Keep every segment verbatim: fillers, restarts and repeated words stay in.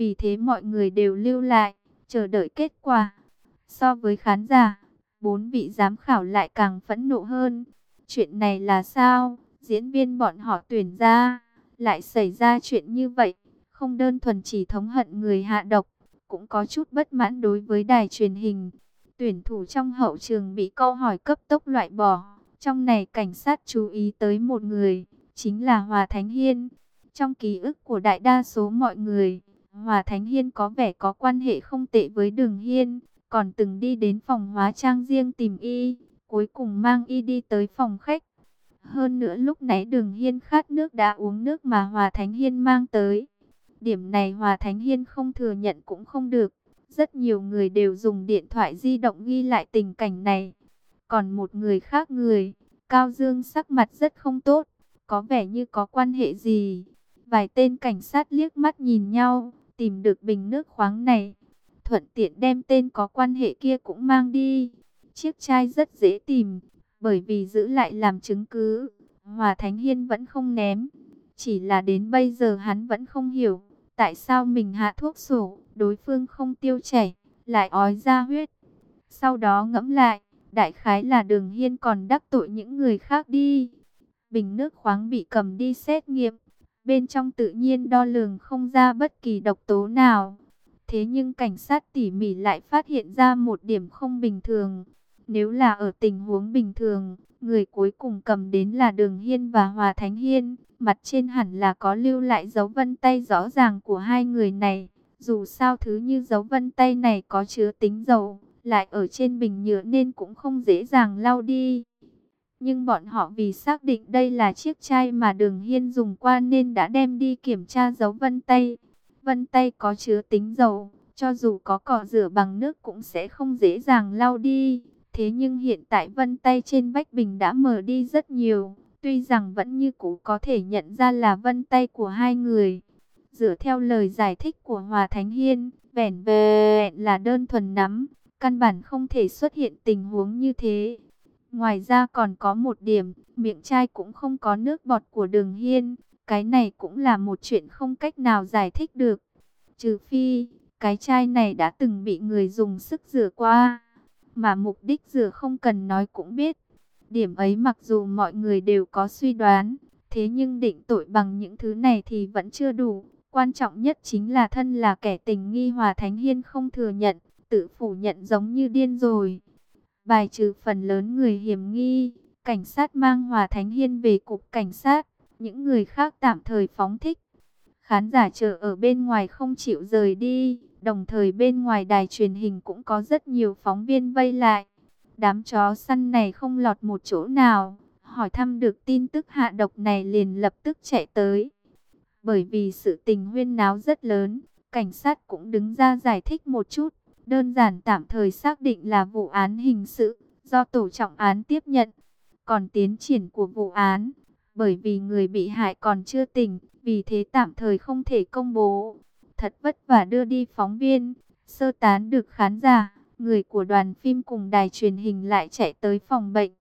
Vì thế mọi người đều lưu lại, chờ đợi kết quả. So với khán giả, bốn vị giám khảo lại càng phẫn nộ hơn. Chuyện này là sao? Diễn viên bọn họ tuyển ra, lại xảy ra chuyện như vậy. Không đơn thuần chỉ thống hận người hạ độc, cũng có chút bất mãn đối với đài truyền hình. Tuyển thủ trong hậu trường bị câu hỏi cấp tốc loại bỏ. Trong này cảnh sát chú ý tới một người, chính là Hòa Thánh Hiên. Trong ký ức của đại đa số mọi người, Hòa Thánh Hiên có vẻ có quan hệ không tệ với Đường Hiên, còn từng đi đến phòng hóa trang riêng tìm y, cuối cùng mang y đi tới phòng khách. Hơn nữa lúc nãy Đường Hiên khát nước đã uống nước mà Hòa Thánh Hiên mang tới. Điểm này Hòa Thánh Hiên không thừa nhận cũng không được. Rất nhiều người đều dùng điện thoại di động ghi lại tình cảnh này. Còn một người khác người, Cao Dương sắc mặt rất không tốt, có vẻ như có quan hệ gì. Vài tên cảnh sát liếc mắt nhìn nhau, tìm được bình nước khoáng này. Thuận tiện đem tên có quan hệ kia cũng mang đi. Chiếc chai rất dễ tìm, bởi vì giữ lại làm chứng cứ. Hòa Thánh Hiên vẫn không ném. Chỉ là đến bây giờ hắn vẫn không hiểu, tại sao mình hạ thuốc sổ, đối phương không tiêu chảy, lại ói ra huyết. Sau đó ngẫm lại, đại khái là Đường Hiên còn đắc tội những người khác đi. Bình nước khoáng bị cầm đi xét nghiệm, bên trong tự nhiên đo lường không ra bất kỳ độc tố nào. Thế nhưng cảnh sát tỉ mỉ lại phát hiện ra một điểm không bình thường. Nếu là ở tình huống bình thường, người cuối cùng cầm đến là Đường Hiên và Hòa Thánh Hiên. Mặt trên hẳn là có lưu lại dấu vân tay rõ ràng của hai người này. Dù sao thứ như dấu vân tay này có chứa tính dầu, lại ở trên bình nhựa nên cũng không dễ dàng lau đi. Nhưng bọn họ vì xác định đây là chiếc chai mà Đường Hiên dùng qua nên đã đem đi kiểm tra dấu vân tay. Vân tay có chứa tính dầu, cho dù có cọ rửa bằng nước cũng sẽ không dễ dàng lau đi. Thế nhưng hiện tại vân tay trên vách bình đã mờ đi rất nhiều. Tuy rằng vẫn như cũ có thể nhận ra là vân tay của hai người. Dựa theo lời giải thích của Hòa Thánh Hiên, vẻn vẹn là đơn thuần nắm, căn bản không thể xuất hiện tình huống như thế. Ngoài ra còn có một điểm, miệng chai cũng không có nước bọt của Đường Hiên. Cái này cũng là một chuyện không cách nào giải thích được. Trừ phi, cái chai này đã từng bị người dùng sức rửa qua. Mà mục đích rửa không cần nói cũng biết. Điểm ấy mặc dù mọi người đều có suy đoán, thế nhưng định tội bằng những thứ này thì vẫn chưa đủ. Quan trọng nhất chính là thân là kẻ tình nghi Hòa Thánh Hiên không thừa nhận, tự phủ nhận giống như điên rồi. Bài trừ phần lớn người hiểm nghi, cảnh sát mang Hòa Thánh Hiên về cục cảnh sát, những người khác tạm thời phóng thích. Khán giả chờ ở bên ngoài không chịu rời đi, đồng thời bên ngoài đài truyền hình cũng có rất nhiều phóng viên vây lại. Đám chó săn này không lọt một chỗ nào, hỏi thăm được tin tức hạ độc này liền lập tức chạy tới. Bởi vì sự tình huyên náo rất lớn, cảnh sát cũng đứng ra giải thích một chút, đơn giản tạm thời xác định là vụ án hình sự, do tổ trọng án tiếp nhận. Còn tiến triển của vụ án, bởi vì người bị hại còn chưa tỉnh, vì thế tạm thời không thể công bố. Thật vất vả đưa đi phóng viên, sơ tán được khán giả, người của đoàn phim cùng đài truyền hình lại chạy tới phòng bệnh.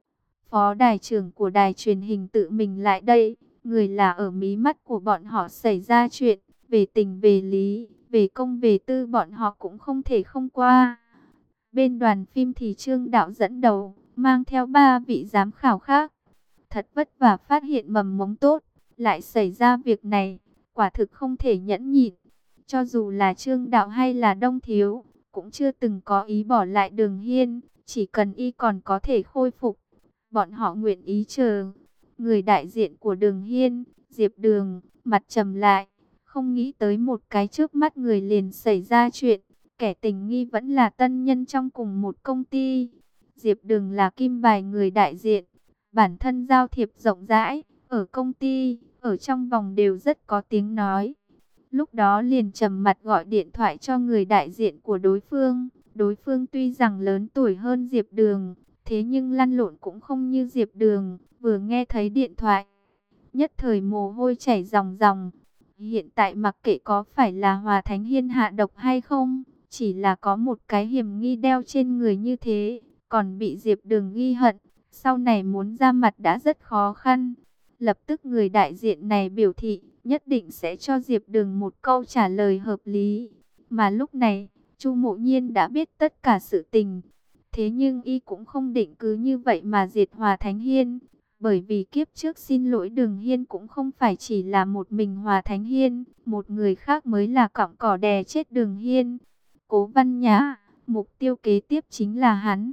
Phó đài trưởng của đài truyền hình tự mình lại đây, người là ở mí mắt của bọn họ xảy ra chuyện, về tình về lý, về công về tư bọn họ cũng không thể không qua. Bên đoàn phim thì Trương Đạo dẫn đầu, mang theo ba vị giám khảo khác. Thật vất vả phát hiện mầm mống tốt, lại xảy ra việc này, quả thực không thể nhẫn nhịn. Cho dù là Trương Đạo hay là Đông Thiếu, cũng chưa từng có ý bỏ lại Đường Hiên, chỉ cần y còn có thể khôi phục. Bọn họ nguyện ý chờ. Người đại diện của Đường Hiên, Diệp Đường, mặt trầm lại, không nghĩ tới một cái trước mắt người liền xảy ra chuyện. Kẻ tình nghi vẫn là tân nhân trong cùng một công ty. Diệp Đường là kim bài người đại diện, bản thân giao thiệp rộng rãi, ở công ty, ở trong vòng đều rất có tiếng nói. Lúc đó liền trầm mặt gọi điện thoại cho người đại diện của đối phương. Đối phương tuy rằng lớn tuổi hơn Diệp Đường, thế nhưng lăn lộn cũng không như Diệp Đường. Vừa nghe thấy điện thoại, nhất thời mồ hôi chảy ròng ròng. Hiện tại mặc kệ có phải là Hòa Thánh Hiên hạ độc hay không, chỉ là có một cái hiểm nghi đeo trên người như thế, còn bị Diệp Đường ghi hận, sau này muốn ra mặt đã rất khó khăn. Lập tức người đại diện này biểu thị, nhất định sẽ cho Diệp Đường một câu trả lời hợp lý. Mà lúc này, Chu Mộ Nhiên đã biết tất cả sự tình. Thế nhưng y cũng không định cứ như vậy mà diệt Hòa Thánh Hiên. Bởi vì kiếp trước xin lỗi Đường Hiên cũng không phải chỉ là một mình Hòa Thánh Hiên. Một người khác mới là cọng cỏ đè chết Đường Hiên. Cố Văn Nhã, mục tiêu kế tiếp chính là hắn.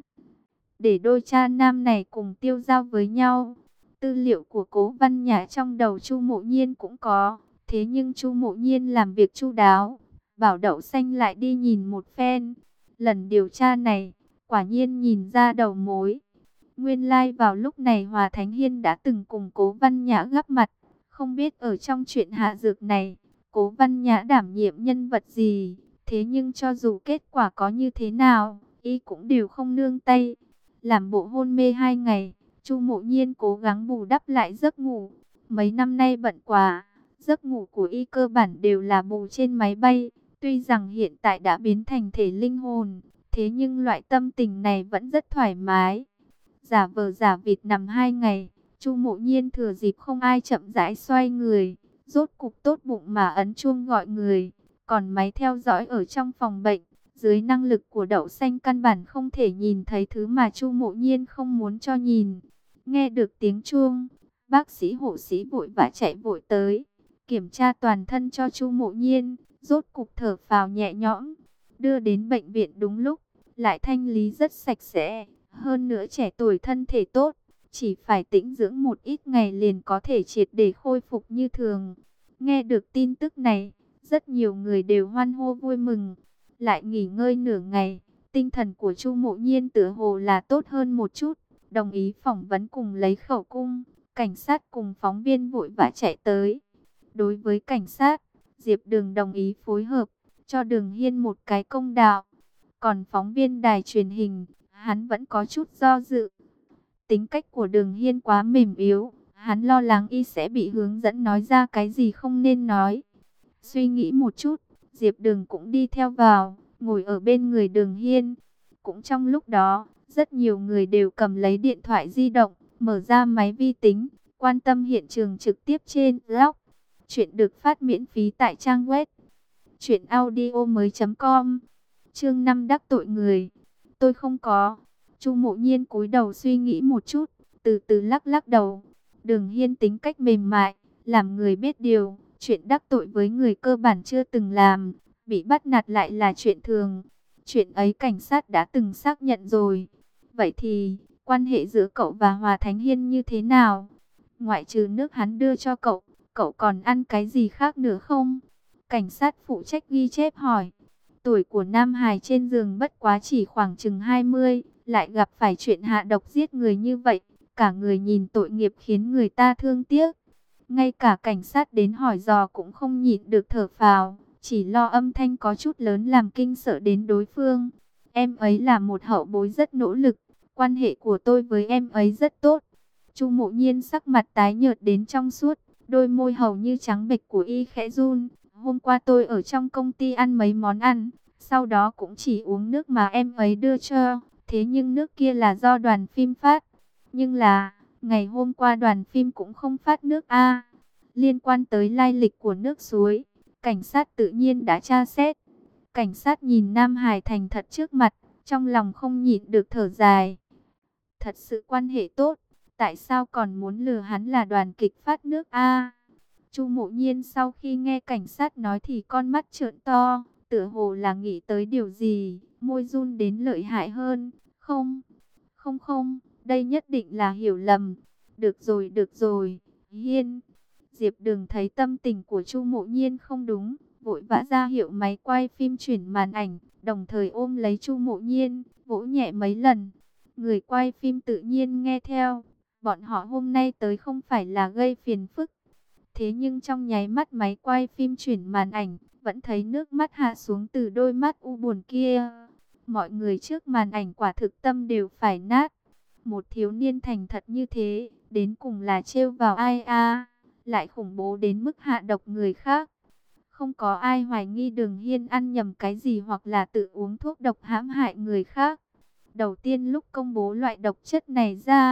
Để đôi cha nam này cùng tiêu giao với nhau. Tư liệu của Cố Văn Nhã trong đầu Chu Mộ Nhiên cũng có. Thế nhưng Chu Mộ Nhiên làm việc chu đáo. Bảo Đậu Xanh lại đi nhìn một phen. Lần điều tra này, quả nhiên nhìn ra đầu mối. Nguyên lai like vào lúc này Hòa Thánh Hiên đã từng cùng Cố Văn Nhã gặp mặt. Không biết ở trong chuyện hạ dược này, Cố Văn Nhã đảm nhiệm nhân vật gì. Thế nhưng cho dù kết quả có như thế nào, y cũng đều không nương tay. Làm bộ hôn mê hai ngày, Chu Mộ Nhiên cố gắng bù đắp lại giấc ngủ. Mấy năm nay bận quá, giấc ngủ của y cơ bản đều là bù trên máy bay. Tuy rằng hiện tại đã biến thành thể linh hồn, thế nhưng loại tâm tình này vẫn rất thoải mái. Giả vờ giả vịt nằm hai ngày, Chu Mộ Nhiên thừa dịp không ai chậm rãi xoay người, rốt cục tốt bụng mà ấn chuông gọi người. Còn máy theo dõi ở trong phòng bệnh, dưới năng lực của Đậu Xanh căn bản không thể nhìn thấy thứ mà Chu Mộ Nhiên không muốn cho nhìn. Nghe được tiếng chuông, bác sĩ hộ sĩ vội vã chạy vội tới, kiểm tra toàn thân cho Chu Mộ Nhiên, rốt cục thở phào nhẹ nhõm. Đưa đến bệnh viện đúng lúc, lại thanh lý rất sạch sẽ, hơn nữa trẻ tuổi thân thể tốt, chỉ phải tĩnh dưỡng một ít ngày liền có thể triệt để khôi phục như thường. Nghe được tin tức này, rất nhiều người đều hoan hô vui mừng. Lại nghỉ ngơi nửa ngày, tinh thần của Chu Mộ Nhiên tựa hồ là tốt hơn một chút, đồng ý phỏng vấn cùng lấy khẩu cung. Cảnh sát cùng phóng viên vội vã chạy tới. Đối với cảnh sát, Diệp Đường đồng ý phối hợp, cho Đường Hiên một cái công đạo. Còn phóng viên đài truyền hình, hắn vẫn có chút do dự. Tính cách của Đường Hiên quá mềm yếu, hắn lo lắng y sẽ bị hướng dẫn nói ra cái gì không nên nói. Suy nghĩ một chút, Diệp Đường cũng đi theo vào, ngồi ở bên người Đường Hiên. Cũng trong lúc đó, rất nhiều người đều cầm lấy điện thoại di động, mở ra máy vi tính, quan tâm hiện trường trực tiếp trên blog. Chuyện được phát miễn phí tại trang web truyện audio mới chấm com. Chương năm đắc tội người. Tôi không có. Chu Mộ Nhiên cúi đầu suy nghĩ một chút, từ từ lắc lắc đầu. Đường Hiên tính cách mềm mại, làm người biết điều, chuyện đắc tội với người cơ bản chưa từng làm, bị bắt nạt lại là chuyện thường. Chuyện ấy cảnh sát đã từng xác nhận rồi. Vậy thì, quan hệ giữa cậu và Hòa Thánh Hiên như thế nào? Ngoại trừ nước hắn đưa cho cậu, cậu còn ăn cái gì khác nữa không? Cảnh sát phụ trách ghi chép hỏi. Tuổi của Nam Hải trên giường bất quá chỉ khoảng chừng hai mươi, lại gặp phải chuyện hạ độc giết người như vậy, cả người nhìn tội nghiệp khiến người ta thương tiếc. Ngay cả cảnh sát đến hỏi dò cũng không nhịn được thở phào, chỉ lo âm thanh có chút lớn làm kinh sợ đến đối phương. Em ấy là một hậu bối rất nỗ lực, quan hệ của tôi với em ấy rất tốt. Chu Mộ Nhiên sắc mặt tái nhợt đến trong suốt, đôi môi hầu như trắng bệch của y khẽ run. Hôm qua tôi ở trong công ty ăn mấy món ăn, sau đó cũng chỉ uống nước mà em ấy đưa cho. Thế nhưng nước kia là do đoàn phim phát. Nhưng là, ngày hôm qua đoàn phim cũng không phát nước a. Liên quan tới lai lịch của nước suối, cảnh sát tự nhiên đã tra xét. Cảnh sát nhìn Nam Hải thành thật trước mặt, trong lòng không nhịn được thở dài. Thật sự quan hệ tốt, tại sao còn muốn lừa hắn là đoàn kịch phát nước a? Chu Mộ Nhiên sau khi nghe cảnh sát nói thì con mắt trợn to, tựa hồ là nghĩ tới điều gì, môi run đến lợi hại hơn. Không, không không, đây nhất định là hiểu lầm. Được rồi, được rồi, Hiên. Diệp Đường thấy tâm tình của Chu Mộ Nhiên không đúng, vội vã ra hiệu máy quay phim chuyển màn ảnh, đồng thời ôm lấy Chu Mộ Nhiên, vỗ nhẹ mấy lần. Người quay phim tự nhiên nghe theo, bọn họ hôm nay tới không phải là gây phiền phức. Thế nhưng trong nháy mắt máy quay phim chuyển màn ảnh, vẫn thấy nước mắt hạ xuống từ đôi mắt u buồn kia. Mọi người trước màn ảnh quả thực tâm đều phải nát. Một thiếu niên thành thật như thế, đến cùng là trêu vào ai a? Lại khủng bố đến mức hạ độc người khác. Không có ai hoài nghi Đường Hiên ăn nhầm cái gì hoặc là tự uống thuốc độc hãm hại người khác. Đầu tiên lúc công bố loại độc chất này ra,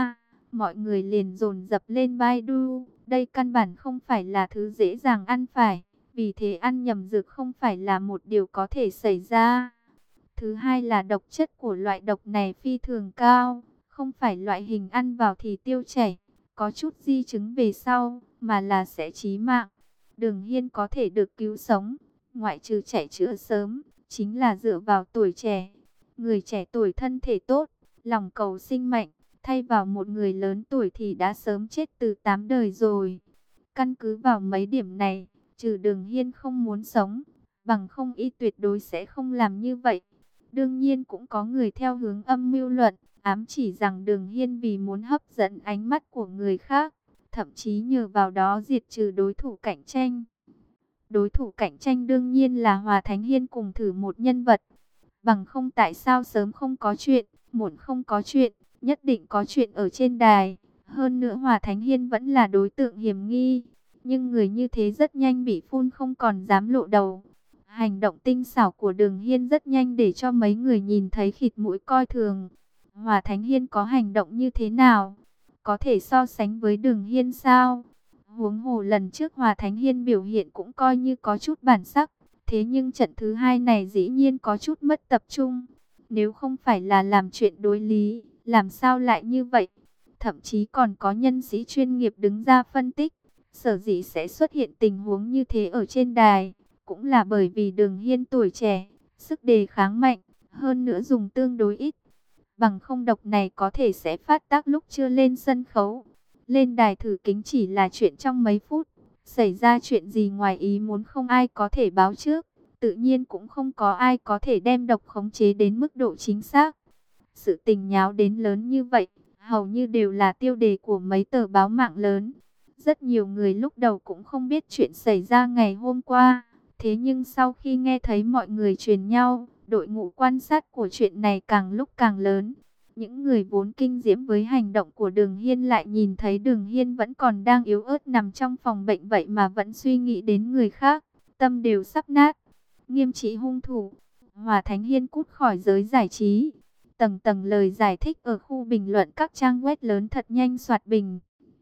Mọi người liền dồn dập lên Baidu. Đây căn bản không phải là thứ dễ dàng ăn phải. Vì thế ăn nhầm dược không phải là một điều có thể xảy ra. Thứ hai là độc chất của loại độc này phi thường cao. Không phải loại hình ăn vào thì tiêu chảy, có chút di chứng về sau, mà là sẽ chí mạng. Đường Hiên có thể được cứu sống, ngoại trừ chạy chữa sớm, chính là dựa vào tuổi trẻ. Người trẻ tuổi thân thể tốt, lòng cầu sinh mạnh, thay vào một người lớn tuổi thì đã sớm chết từ tám đời rồi. Căn cứ vào mấy điểm này, trừ Đường Hiên không muốn sống, bằng không y tuyệt đối sẽ không làm như vậy. Đương nhiên cũng có người theo hướng âm mưu luận, ám chỉ rằng Đường Hiên vì muốn hấp dẫn ánh mắt của người khác, thậm chí nhờ vào đó diệt trừ đối thủ cạnh tranh. Đối thủ cạnh tranh đương nhiên là Hòa Thánh Hiên cùng thử một nhân vật. Bằng không tại sao sớm không có chuyện, muộn không có chuyện, nhất định có chuyện ở trên đài. Hơn nữa Hòa Thánh Hiên vẫn là đối tượng hiểm nghi. Nhưng người như thế rất nhanh bị phun không còn dám lộ đầu. Hành động tinh xảo của Đường Hiên rất nhanh để cho mấy người nhìn thấy khịt mũi coi thường. Hòa Thánh Hiên có hành động như thế nào? Có thể so sánh với Đường Hiên sao? Huống hồ lần trước Hòa Thánh Hiên biểu hiện cũng coi như có chút bản sắc. Thế nhưng trận thứ hai này dĩ nhiên có chút mất tập trung. Nếu không phải là làm chuyện đối lý, làm sao lại như vậy? Thậm chí còn có nhân sĩ chuyên nghiệp đứng ra phân tích. Sở dĩ sẽ xuất hiện tình huống như thế ở trên đài, cũng là bởi vì Đường Hiên tuổi trẻ, sức đề kháng mạnh, hơn nữa dùng tương đối ít. Bằng không độc này có thể sẽ phát tác lúc chưa lên sân khấu. Lên đài thử kính chỉ là chuyện trong mấy phút. Xảy ra chuyện gì ngoài ý muốn không ai có thể báo trước. Tự nhiên cũng không có ai có thể đem độc khống chế đến mức độ chính xác. Sự tình nháo đến lớn như vậy, hầu như đều là tiêu đề của mấy tờ báo mạng lớn. Rất nhiều người lúc đầu cũng không biết chuyện xảy ra ngày hôm qua. Thế nhưng sau khi nghe thấy mọi người truyền nhau, đội ngũ quan sát của chuyện này càng lúc càng lớn. Những người vốn kinh diễm với hành động của Đường Hiên lại nhìn thấy Đường Hiên vẫn còn đang yếu ớt nằm trong phòng bệnh vậy mà vẫn suy nghĩ đến người khác. Tâm đều sắp nát. Nghiêm trị hung thủ. Hòa Thánh Hiên cút khỏi giới giải trí. Tầng tầng lời giải thích ở khu bình luận các trang web lớn thật nhanh soạt bình.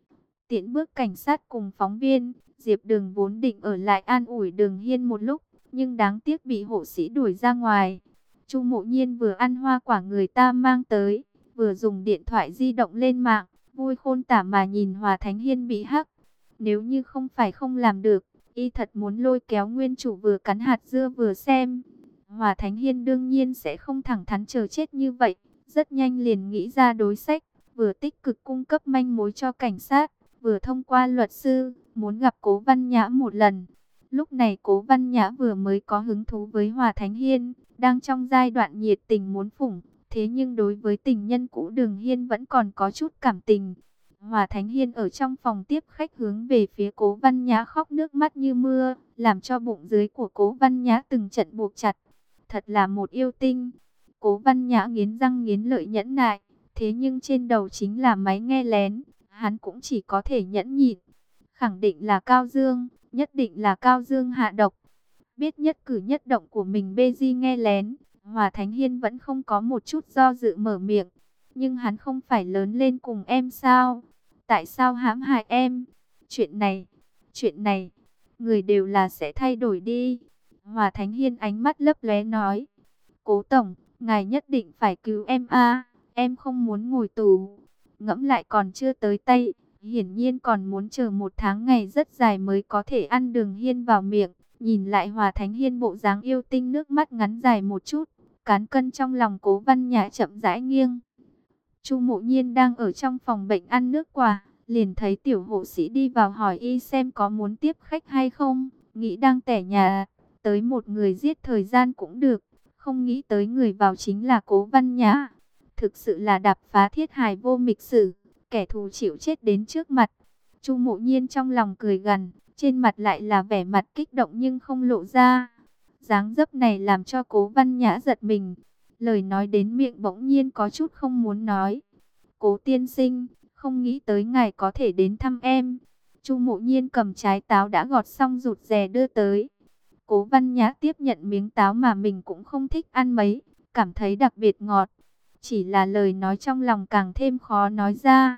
Tiễn bước cảnh sát cùng phóng viên, Diệp Đường vốn định ở lại an ủi Đường Hiên một lúc, nhưng đáng tiếc bị hộ sĩ đuổi ra ngoài. Chu Mộ Nhiên vừa ăn hoa quả người ta mang tới, vừa dùng điện thoại di động lên mạng, vui khôn tả mà nhìn Hòa Thánh Hiên bị hắc. Nếu như không phải không làm được, y thật muốn lôi kéo nguyên chủ vừa cắn hạt dưa vừa xem. Hòa Thánh Hiên đương nhiên sẽ không thẳng thắn chờ chết như vậy, rất nhanh liền nghĩ ra đối sách, vừa tích cực cung cấp manh mối cho cảnh sát, vừa thông qua luật sư, muốn gặp Cố Văn Nhã một lần. Lúc này Cố Văn Nhã vừa mới có hứng thú với Hòa Thánh Hiên, đang trong giai đoạn nhiệt tình muốn phủng, thế nhưng đối với tình nhân cũ Đường Hiên vẫn còn có chút cảm tình. Hòa Thánh Hiên ở trong phòng tiếp khách hướng về phía Cố Văn Nhã khóc nước mắt như mưa, làm cho bụng dưới của Cố Văn Nhã từng trận buộc chặt. Thật là một yêu tinh. Cố Văn Nhã nghiến răng nghiến lợi nhẫn nại, thế nhưng trên đầu chính là máy nghe lén, hắn cũng chỉ có thể nhẫn nhịn. Khẳng định là Cao Dương, nhất định là Cao Dương hạ độc. Biết nhất cử nhất động của mình bê di nghe lén, Hòa Thánh Hiên vẫn không có một chút do dự mở miệng. Nhưng hắn không phải lớn lên cùng em sao? Tại sao hãm hại em? Chuyện này, chuyện này, người đều là sẽ thay đổi đi. Hòa Thánh Hiên ánh mắt lấp lóe nói. Cố Tổng, ngài nhất định phải cứu em a, em không muốn ngồi tù. Ngẫm lại còn chưa tới tay, hiển nhiên còn muốn chờ một tháng ngày rất dài mới có thể ăn Đường Hiên vào miệng. Nhìn lại Hòa Thánh Hiên bộ dáng yêu tinh nước mắt ngắn dài một chút, cán cân trong lòng Cố Văn Nhã chậm rãi nghiêng. Chu Mộ Nhiên đang ở trong phòng bệnh ăn nước quả, liền thấy tiểu hộ sĩ đi vào hỏi y xem có muốn tiếp khách hay không, nghĩ đang tẻ nhà, tới một người giết thời gian cũng được, không nghĩ tới người vào chính là Cố Văn Nhã. Thực sự là đạp phá thiết hài vô mịch sử, kẻ thù chịu chết đến trước mặt. Chu Mộ Nhiên trong lòng cười gằn, trên mặt lại là vẻ mặt kích động nhưng không lộ ra. Dáng dấp này làm cho Cố Văn Nhã giật mình. Lời nói đến miệng bỗng nhiên có chút không muốn nói. Cố tiên sinh, không nghĩ tới ngài có thể đến thăm em. Chu Mộ Nhiên cầm trái táo đã gọt xong rụt rè đưa tới. Cố Văn Nhã tiếp nhận miếng táo mà mình cũng không thích ăn mấy, cảm thấy đặc biệt ngọt. Chỉ là lời nói trong lòng càng thêm khó nói ra.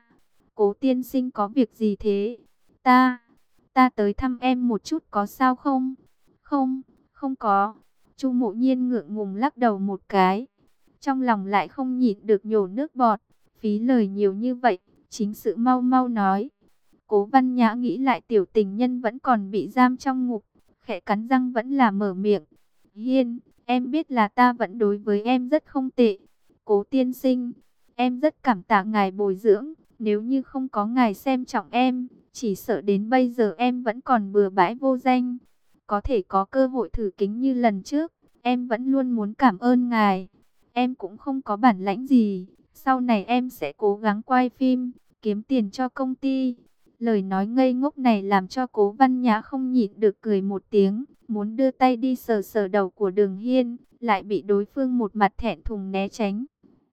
Cố tiên sinh có việc gì thế? Ta, ta tới thăm em một chút có sao không? Không, không có. Chu Mộ Nhiên ngượng ngùng lắc đầu một cái. Trong lòng lại không nhịn được nhổ nước bọt. Phí lời nhiều như vậy, chính sự mau mau nói. Cố Văn Nhã nghĩ lại tiểu tình nhân vẫn còn bị giam trong ngục. Khẽ cắn răng vẫn là mở miệng. Hiên, em biết là ta vẫn đối với em rất không tệ. Cố tiên sinh, em rất cảm tạ ngài bồi dưỡng. Nếu như không có ngài xem trọng em, chỉ sợ đến bây giờ em vẫn còn bừa bãi vô danh. Có thể có cơ hội thử kính như lần trước, em vẫn luôn muốn cảm ơn ngài. Em cũng không có bản lãnh gì, sau này em sẽ cố gắng quay phim, kiếm tiền cho công ty. Lời nói ngây ngốc này làm cho Cố Văn Nhã không nhịn được cười một tiếng, muốn đưa tay đi sờ sờ đầu của Đường Hiên, lại bị đối phương một mặt thẹn thùng né tránh.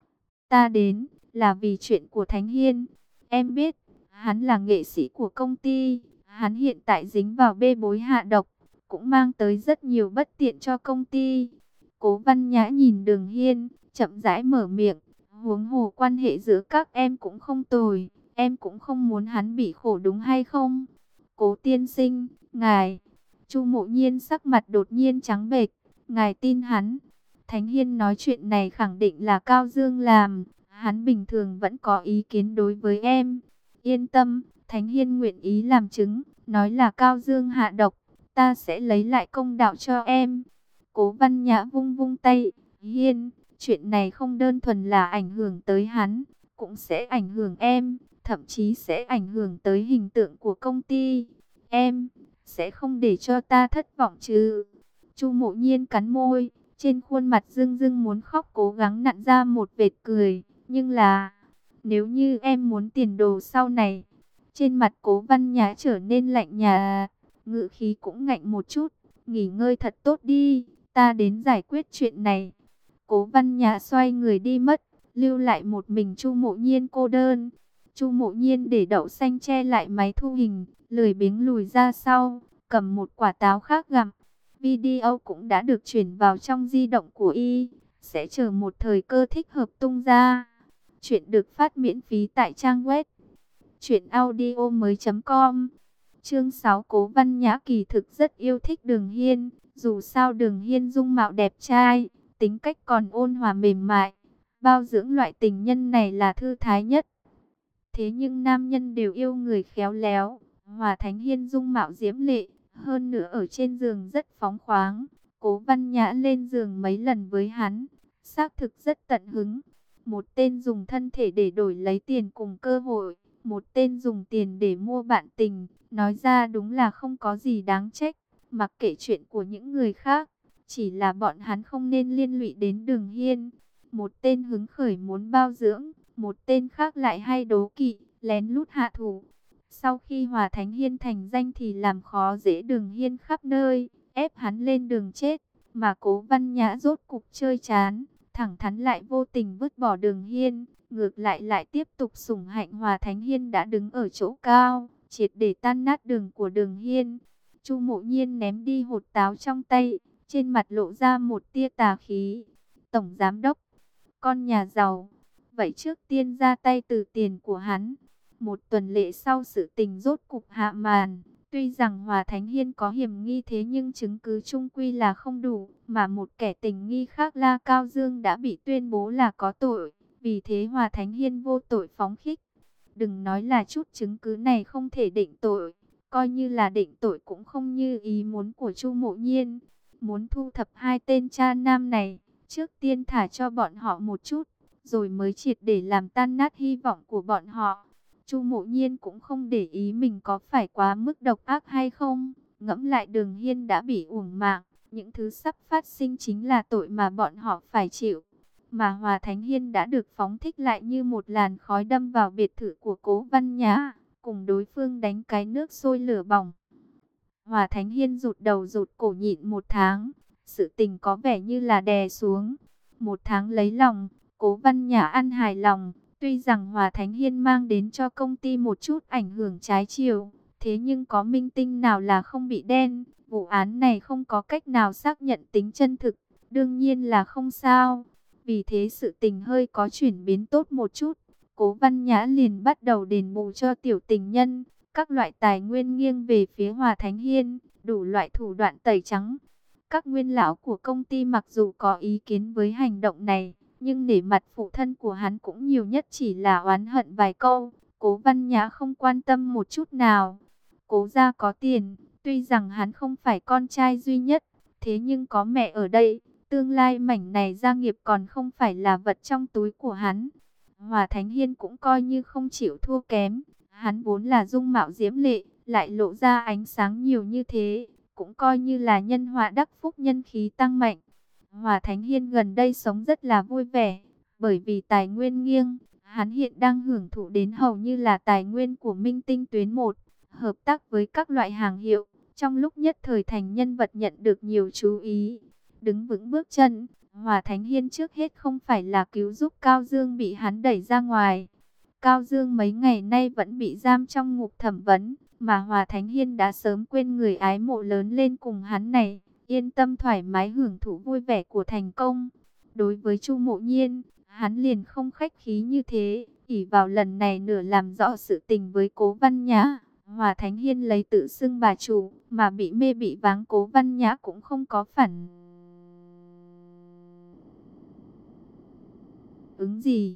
Ta đến là vì chuyện của Thánh Hiên. Em biết, hắn là nghệ sĩ của công ty, hắn hiện tại dính vào bê bối hạ độc, cũng mang tới rất nhiều bất tiện cho công ty. Cố Văn Nhã nhìn Đường Hiên, chậm rãi mở miệng, huống hồ quan hệ giữa các em cũng không tồi, em cũng không muốn hắn bị khổ đúng hay không? Cố tiên sinh, ngài, Chu Mộ Nhiên sắc mặt đột nhiên trắng bệch, ngài tin hắn? Thánh Hiên nói chuyện này khẳng định là Cao Dương làm, hắn bình thường vẫn có ý kiến đối với em. Yên tâm, Thánh Hiên nguyện ý làm chứng, nói là Cao Dương hạ độc, ta sẽ lấy lại công đạo cho em. Cố Văn Nhã vung vung tay, Hiên, chuyện này không đơn thuần là ảnh hưởng tới hắn, cũng sẽ ảnh hưởng em, thậm chí sẽ ảnh hưởng tới hình tượng của công ty. Em sẽ không để cho ta thất vọng chứ? Chu Mộ Nhiên cắn môi, trên khuôn mặt rưng rưng muốn khóc, cố gắng nặn ra một vệt cười, nhưng là nếu như em muốn tiền đồ sau này. Trên mặt Cố Văn Nhã trở nên lạnh nhạt, ngữ khí cũng ngạnh một chút, nghỉ ngơi thật tốt đi, ta đến giải quyết chuyện này. Cố Văn Nhã xoay người đi mất, lưu lại một mình Chu Mộ Nhiên cô đơn. Chu Mộ Nhiên để đậu xanh che lại máy thu hình, lười biếng lùi ra sau, cầm một quả táo khác gặm. Video cũng đã được chuyển vào trong di động của y, sẽ chờ một thời cơ thích hợp tung ra. Chuyện được phát miễn phí tại trang web truyện audio mới chấm com. Chương sáu. Cố Văn Nhã kỳ thực rất yêu thích Đường Hiên, dù sao Đường Hiên dung mạo đẹp trai, tính cách còn ôn hòa mềm mại, bao dưỡng loại tình nhân này là thư thái nhất. Thế nhưng nam nhân đều yêu người khéo léo, Hòa Thánh Hiên dung mạo diễm lệ, hơn nữa ở trên giường rất phóng khoáng. Cố Văn Nhã lên giường mấy lần với hắn, xác thực rất tận hứng. Một tên dùng thân thể để đổi lấy tiền cùng cơ hội, một tên dùng tiền để mua bạn tình, nói ra đúng là không có gì đáng trách. Mặc kệ chuyện của những người khác, chỉ là bọn hắn không nên liên lụy đến Đường Hiên. Một tên hứng khởi muốn bao dưỡng, một tên khác lại hay đố kỵ, lén lút hạ thủ. Sau khi Hòa Thánh Hiên thành danh thì làm khó dễ Đường Hiên khắp nơi, ép hắn lên đường chết. Mà Cố Văn Nhã rốt cục chơi chán, thẳng thắn lại vô tình vứt bỏ Đường Hiên, ngược lại lại tiếp tục sủng hạnh Hòa Thánh Hiên đã đứng ở chỗ cao, triệt để tan nát đường của Đường Hiên. Chu Mộ Nhiên ném đi hột táo trong tay, trên mặt lộ ra một tia tà khí. Tổng giám đốc, con nhà giàu, vậy trước tiên ra tay từ tiền của hắn. Một tuần lễ sau sự tình rốt cục hạ màn. Tuy rằng Hòa Thánh Hiên có hiểm nghi thế nhưng chứng cứ chung quy là không đủ, mà một kẻ tình nghi khác là Cao Dương đã bị tuyên bố là có tội, vì thế Hòa Thánh Hiên vô tội phóng khích. Đừng nói là chút chứng cứ này không thể định tội, coi như là định tội cũng không như ý muốn của Chu Mộ Nhiên. Muốn thu thập hai tên cha nam này, trước tiên thả cho bọn họ một chút, rồi mới triệt để làm tan nát hy vọng của bọn họ. Chu Mộ Nhiên cũng không để ý mình có phải quá mức độc ác hay không. Ngẫm lại Đường Hiên đã bị uổng mạng, những thứ sắp phát sinh chính là tội mà bọn họ phải chịu. Mà Hòa Thánh Hiên đã được phóng thích lại như một làn khói đâm vào biệt thự của Cố Văn Nhã, cùng đối phương đánh cái nước sôi lửa bỏng. Hòa Thánh Hiên rụt đầu rụt cổ nhịn một tháng, sự tình có vẻ như là đè xuống. Một tháng lấy lòng, Cố Văn Nhã ăn hài lòng. Tuy rằng Hòa Thánh Hiên mang đến cho công ty một chút ảnh hưởng trái chiều, thế nhưng có minh tinh nào là không bị đen, vụ án này không có cách nào xác nhận tính chân thực, đương nhiên là không sao. Vì thế sự tình hơi có chuyển biến tốt một chút, Cố Văn Nhã liền bắt đầu đền bù cho tiểu tình nhân, các loại tài nguyên nghiêng về phía Hòa Thánh Hiên, đủ loại thủ đoạn tẩy trắng. Các nguyên lão của công ty mặc dù có ý kiến với hành động này, nhưng nể mặt phụ thân của hắn cũng nhiều nhất chỉ là oán hận vài câu. Cố Văn Nhã không quan tâm một chút nào. Cố gia có tiền, tuy rằng hắn không phải con trai duy nhất, thế nhưng có mẹ ở đây, tương lai mảnh này gia nghiệp còn không phải là vật trong túi của hắn. Hòa Thánh Hiên cũng coi như không chịu thua kém, hắn vốn là dung mạo diễm lệ, lại lộ ra ánh sáng nhiều như thế, cũng coi như là nhân họa đắc phúc, nhân khí tăng mạnh. Hòa Thánh Hiên gần đây sống rất là vui vẻ, bởi vì tài nguyên nghiêng, hắn hiện đang hưởng thụ đến hầu như là tài nguyên của Minh Tinh Tuyến một, hợp tác với các loại hàng hiệu, trong lúc nhất thời thành nhân vật nhận được nhiều chú ý. Đứng vững bước chân, Hòa Thánh Hiên trước hết không phải là cứu giúp Cao Dương bị hắn đẩy ra ngoài. Cao Dương mấy ngày nay vẫn bị giam trong ngục thẩm vấn, mà Hòa Thánh Hiên đã sớm quên người ái mộ lớn lên cùng hắn này, yên tâm thoải mái hưởng thụ vui vẻ của thành công. Đối với Chu Mộ Nhiên, hắn liền không khách khí như thế, ỷ vào lần này nửa làm rõ sự tình với Cố Văn Nhã. Hòa Thánh Hiên lấy tự xưng bà chủ, mà bị mê bị váng Cố Văn Nhã cũng không có phản ứng gì.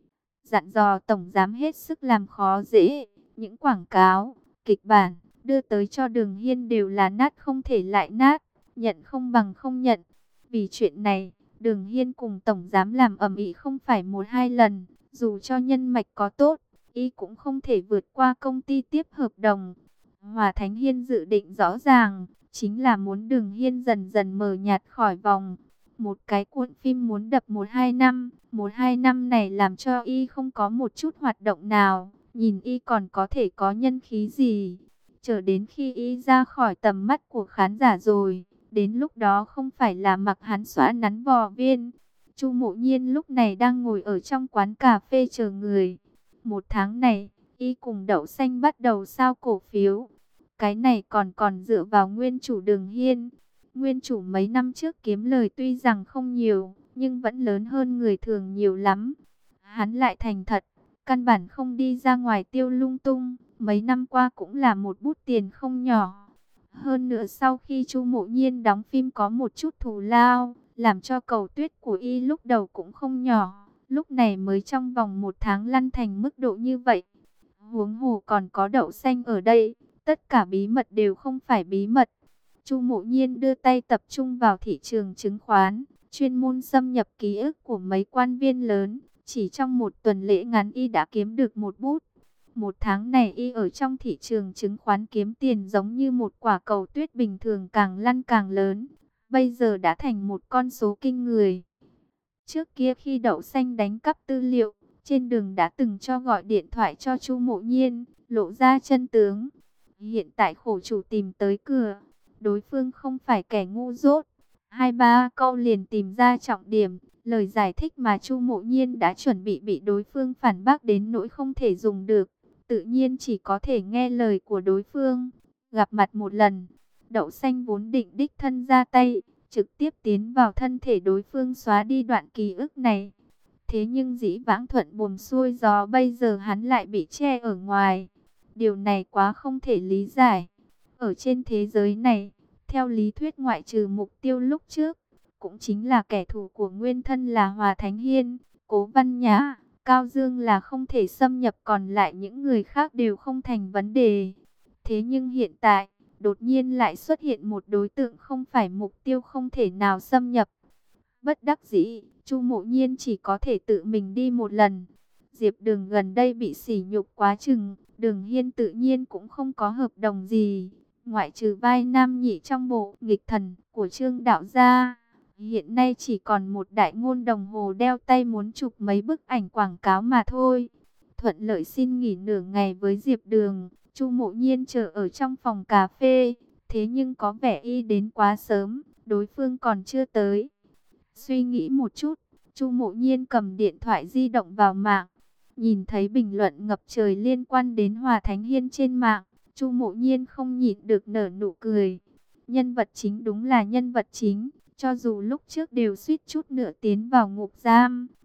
Dặn dò tổng giám hết sức làm khó dễ, những quảng cáo, kịch bản đưa tới cho Đường Hiên đều là nát không thể lại nát, nhận không bằng không nhận. Vì chuyện này, Đường Hiên cùng tổng giám làm ầm ĩ không phải một hai lần, dù cho nhân mạch có tốt, y cũng không thể vượt qua công ty tiếp hợp đồng. Hòa Thánh Hiên dự định rõ ràng, chính là muốn Đường Hiên dần dần mờ nhạt khỏi vòng. Một cái cuộn phim muốn đập một hai năm, một hai năm này làm cho y không có một chút hoạt động nào, nhìn y còn có thể có nhân khí gì. Chờ đến khi y ra khỏi tầm mắt của khán giả rồi, đến lúc đó không phải là mặc hắn xóa nắn vò viên. Chu Mộ Nhiên lúc này đang ngồi ở trong quán cà phê chờ người. Một tháng này, y cùng Đậu Xanh bắt đầu sao cổ phiếu. Cái này còn còn dựa vào nguyên chủ Đường Hiên. Nguyên chủ mấy năm trước kiếm lời tuy rằng không nhiều, nhưng vẫn lớn hơn người thường nhiều lắm. Hắn lại thành thật, căn bản không đi ra ngoài tiêu lung tung, mấy năm qua cũng là một bút tiền không nhỏ. Hơn nữa sau khi Chu Mộ Nhiên đóng phim có một chút thù lao, làm cho cầu tuyết của y lúc đầu cũng không nhỏ, lúc này mới trong vòng một tháng lăn thành mức độ như vậy. Huống hồ còn có Đậu Xanh ở đây, tất cả bí mật đều không phải bí mật. Chu Mộ Nhiên đưa tay tập trung vào thị trường chứng khoán, chuyên môn xâm nhập ký ức của mấy quan viên lớn. Chỉ trong một tuần lễ ngắn y đã kiếm được một bút. Một tháng này y ở trong thị trường chứng khoán kiếm tiền giống như một quả cầu tuyết bình thường, càng lăn càng lớn. Bây giờ đã thành một con số kinh người. Trước kia khi Đậu Xanh đánh cắp tư liệu, trên đường đã từng cho gọi điện thoại cho Chu Mộ Nhiên, lộ ra chân tướng. Hiện tại khổ chủ tìm tới cửa. Đối phương không phải kẻ ngu dốt, hai ba câu liền tìm ra trọng điểm. Lời giải thích mà Chu Mộ Nhiên đã chuẩn bị bị đối phương phản bác đến nỗi không thể dùng được, tự nhiên chỉ có thể nghe lời của đối phương. Gặp mặt một lần, Đậu Xanh vốn định đích thân ra tay, trực tiếp tiến vào thân thể đối phương xóa đi đoạn ký ức này. Thế nhưng dĩ vãng thuận buồm xuôi gió, bây giờ hắn lại bị che ở ngoài. Điều này quá không thể lý giải. Ở trên thế giới này, theo lý thuyết ngoại trừ mục tiêu lúc trước, cũng chính là kẻ thù của nguyên thân là Hòa Thánh Hiên, Cố Văn Nhã, Cao Dương là không thể xâm nhập, còn lại những người khác đều không thành vấn đề. Thế nhưng hiện tại, đột nhiên lại xuất hiện một đối tượng không phải mục tiêu, không thể nào xâm nhập. Bất đắc dĩ, Chu Mộ Nhiên chỉ có thể tự mình đi một lần. Diệp Đường gần đây bị sỉ nhục quá chừng, Đường Hiên tự nhiên cũng không có hợp đồng gì, ngoại trừ vai nam nhị trong bộ nghịch thần của Trương Đạo gia. Hiện nay chỉ còn một đại ngôn đồng hồ đeo tay muốn chụp mấy bức ảnh quảng cáo mà thôi. Thuận lợi xin nghỉ nửa ngày với Diệp Đường, Chu Mộ Nhiên chờ ở trong phòng cà phê. Thế nhưng có vẻ y đến quá sớm, đối phương còn chưa tới. Suy nghĩ một chút, Chu Mộ Nhiên cầm điện thoại di động vào mạng. Nhìn thấy bình luận ngập trời liên quan đến Hòa Thánh Hiên trên mạng, Chu Mộ Nhiên không nhịn được nở nụ cười. Nhân vật chính đúng là nhân vật chính. Cho dù lúc trước đều suýt chút nữa tiến vào ngục giam,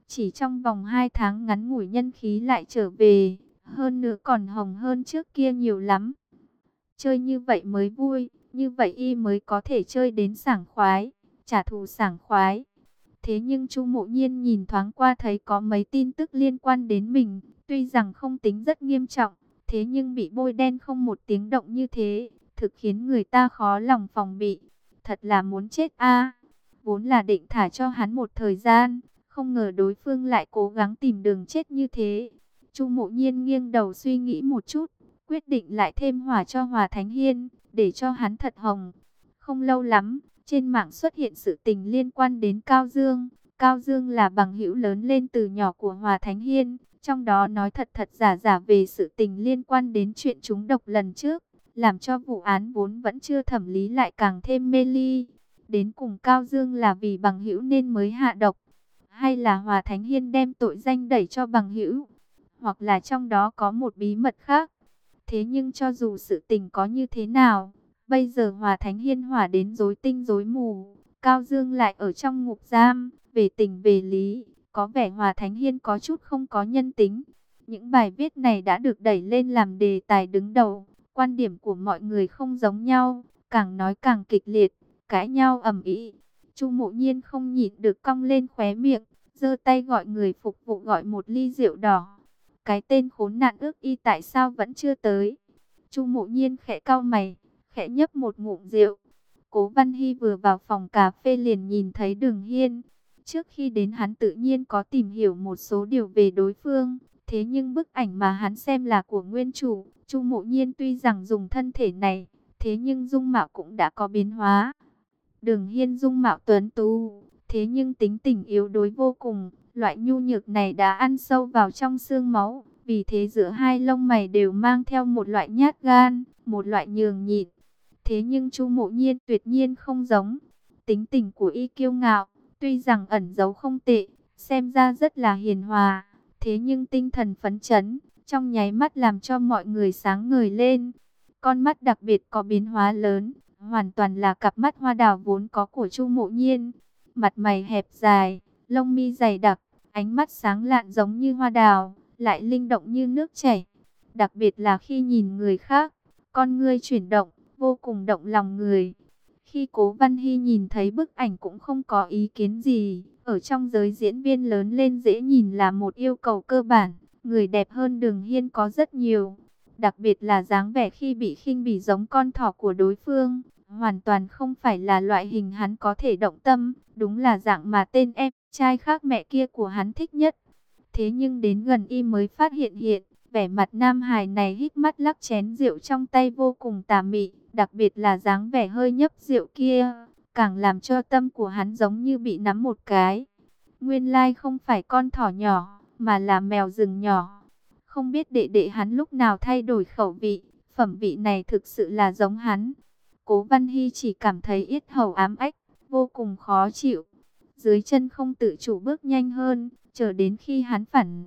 Chỉ trong vòng hai tháng ngắn ngủi nhân khí lại trở về, hơn nữa còn hồng hơn trước kia nhiều lắm. Chơi như vậy mới vui, như vậy y mới có thể chơi đến sảng khoái, trả thù sảng khoái. Thế nhưng Chu Mộ Nhiên nhìn thoáng qua thấy có mấy tin tức liên quan đến mình, tuy rằng không tính rất nghiêm trọng, thế nhưng bị bôi đen không một tiếng động như thế, thực khiến người ta khó lòng phòng bị. Thật là muốn chết a. Vốn là định thả cho hắn một thời gian, không ngờ đối phương lại cố gắng tìm đường chết như thế. Chu Mộ Nhiên nghiêng đầu suy nghĩ một chút, quyết định lại thêm hỏa cho Hòa Thánh Hiên, để cho hắn thật hồng. Không lâu lắm, trên mạng xuất hiện sự tình liên quan đến Cao Dương. Cao Dương là bằng hữu lớn lên từ nhỏ của Hòa Thánh Hiên, trong đó nói thật thật giả giả về sự tình liên quan đến chuyện trúng độc lần trước, làm cho vụ án vốn vẫn chưa thẩm lý lại càng thêm mê ly. Đến cùng Cao Dương là vì bằng hữu nên mới hạ độc, hay là Hòa Thánh Hiên đem tội danh đẩy cho bằng hữu, hoặc là trong đó có một bí mật khác. Thế nhưng cho dù sự tình có như thế nào, bây giờ Hòa Thánh Hiên hỏa đến rối tinh rối mù, Cao Dương lại ở trong ngục giam, về tình về lý, có vẻ Hòa Thánh Hiên có chút không có nhân tính. Những bài viết này đã được đẩy lên làm đề tài đứng đầu, quan điểm của mọi người không giống nhau, càng nói càng kịch liệt, cãi nhau ầm ĩ. Chu Mộ Nhiên không nhịn được cong lên khóe miệng, giơ tay gọi người phục vụ gọi một ly rượu đỏ. Cái tên khốn nạn ước y tại sao vẫn chưa tới? Chu Mộ Nhiên khẽ cau mày, khẽ nhấp một ngụm rượu. Cố Văn Hy vừa vào phòng cà phê liền nhìn thấy Đường Hiên. Trước khi đến hắn tự nhiên có tìm hiểu một số điều về đối phương, thế nhưng bức ảnh mà hắn xem là của nguyên chủ. Chu Mộ Nhiên tuy rằng dùng thân thể này, thế nhưng dung mạo cũng đã có biến hóa. Đường Hiên dung mạo tuấn tú, thế nhưng tính tình yếu đuối vô cùng, loại nhu nhược này đã ăn sâu vào trong xương máu, vì thế giữa hai lông mày đều mang theo một loại nhát gan, một loại nhường nhịn. Thế nhưng Chu Mộ Nhiên tuyệt nhiên không giống, tính tình của y kiêu ngạo, tuy rằng ẩn giấu không tệ, xem ra rất là hiền hòa, thế nhưng tinh thần phấn chấn, trong nháy mắt làm cho mọi người sáng ngời lên. Con mắt đặc biệt có biến hóa lớn, hoàn toàn là cặp mắt hoa đào vốn có của Chu Mộ Nhiên. Mặt mày hẹp dài, lông mi dày đặc, ánh mắt sáng lạn giống như hoa đào, lại linh động như nước chảy. Đặc biệt là khi nhìn người khác, con ngươi chuyển động, vô cùng động lòng người. Khi Cố Văn Hy nhìn thấy bức ảnh cũng không có ý kiến gì. Ở trong giới diễn viên lớn lên dễ nhìn là một yêu cầu cơ bản. Người đẹp hơn Đường Hiên có rất nhiều. Đặc biệt là dáng vẻ khi bị khinh bỉ giống con thỏ của đối phương. Hoàn toàn không phải là loại hình hắn có thể động tâm. Đúng là dạng mà tên em trai khác mẹ kia của hắn thích nhất. Thế nhưng đến gần y mới phát hiện hiện. Vẻ mặt nam hài này híp mắt lắc chén rượu trong tay vô cùng tà mị. Đặc biệt là dáng vẻ hơi nhấp rượu kia, càng làm cho tâm của hắn giống như bị nắm một cái. Nguyên lai không phải con thỏ nhỏ, mà là mèo rừng nhỏ. Không biết đệ đệ hắn lúc nào thay đổi khẩu vị, phẩm vị này thực sự là giống hắn. Cố Văn Hy chỉ cảm thấy yết hầu ám ách, vô cùng khó chịu. Dưới chân không tự chủ bước nhanh hơn, chờ đến khi hắn phản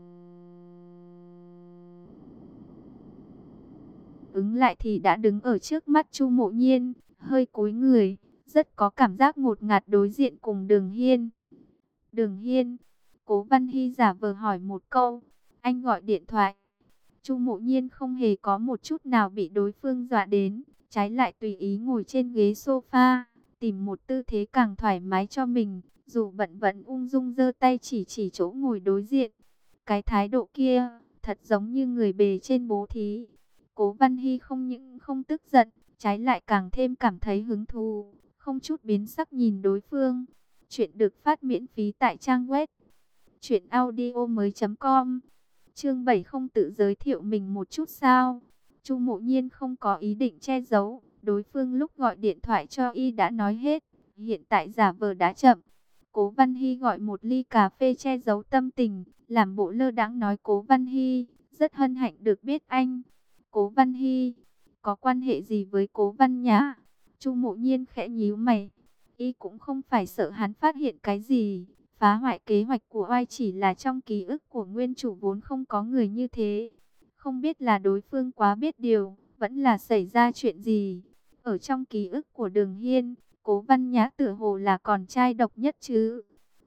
ứng lại thì đã đứng ở trước mắt Chu Mộ Nhiên, hơi cúi người, rất có cảm giác ngột ngạt đối diện cùng Đường Hiên. Đường Hiên, Cố Văn Hy giả vờ hỏi một câu, anh gọi điện thoại. Chu Mộ Nhiên không hề có một chút nào bị đối phương dọa đến, trái lại tùy ý ngồi trên ghế sofa, tìm một tư thế càng thoải mái cho mình, dù bận vẫn ung dung giơ tay chỉ chỉ chỗ ngồi đối diện. Cái thái độ kia, thật giống như người bề trên bố thí. Cố Văn Hy không những không tức giận, trái lại càng thêm cảm thấy hứng thú, không chút biến sắc nhìn đối phương. Chuyện được phát miễn phí tại trang web truyện audio mới chấm com. Chương bảy không tự giới thiệu mình một chút sao? Chu Mộ Nhiên không có ý định che giấu, đối phương lúc gọi điện thoại cho y đã nói hết, hiện tại giả vờ đã chậm. Cố Văn Hy gọi một ly cà phê che giấu tâm tình, làm bộ lơ đãng nói Cố Văn Hy, rất hân hạnh được biết anh. Cố Văn Hy, có quan hệ gì với Cố Văn Nhã? Chu Mộ Nhiên khẽ nhíu mày, y cũng không phải sợ hắn phát hiện cái gì, phá hoại kế hoạch của oai chỉ là trong ký ức của nguyên chủ vốn không có người như thế. Không biết là đối phương quá biết điều, vẫn là xảy ra chuyện gì. Ở trong ký ức của Đường Hiên, Cố Văn Nhã tựa hồ là con trai độc nhất chứ.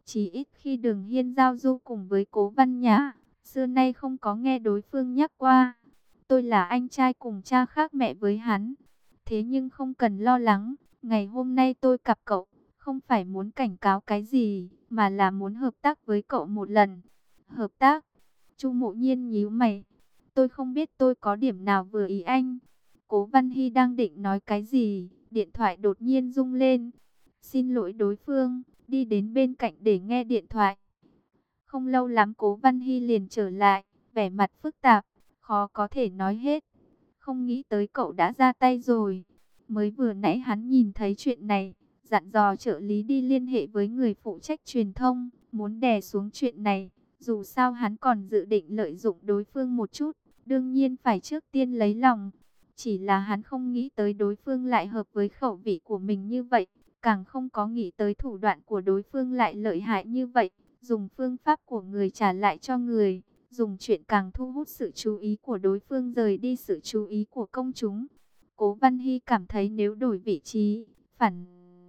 Chỉ ít khi Đường Hiên giao du cùng với Cố Văn Nhã, xưa nay không có nghe đối phương nhắc qua. Tôi là anh trai cùng cha khác mẹ với hắn. Thế nhưng không cần lo lắng, ngày hôm nay tôi gặp cậu, không phải muốn cảnh cáo cái gì, mà là muốn hợp tác với cậu một lần. Hợp tác? Chu Mộ Nhiên nhíu mày. Tôi không biết tôi có điểm nào vừa ý anh. Cố Văn Hy đang định nói cái gì, điện thoại đột nhiên rung lên. Xin lỗi đối phương, đi đến bên cạnh để nghe điện thoại. Không lâu lắm Cố Văn Hy liền trở lại, vẻ mặt phức tạp, khó có thể nói hết. Không nghĩ tới cậu đã ra tay rồi. Mới vừa nãy hắn nhìn thấy chuyện này, dặn dò trợ lý đi liên hệ với người phụ trách truyền thông, muốn đè xuống chuyện này. Dù sao hắn còn dự định lợi dụng đối phương một chút, đương nhiên phải trước tiên lấy lòng. Chỉ là hắn không nghĩ tới đối phương lại hợp với khẩu vị của mình như vậy, càng không có nghĩ tới thủ đoạn của đối phương lại lợi hại như vậy, dùng phương pháp của người trả lại cho người, dùng chuyện càng thu hút sự chú ý của đối phương rời đi sự chú ý của công chúng. Cố Văn Hy cảm thấy nếu đổi vị trí, phản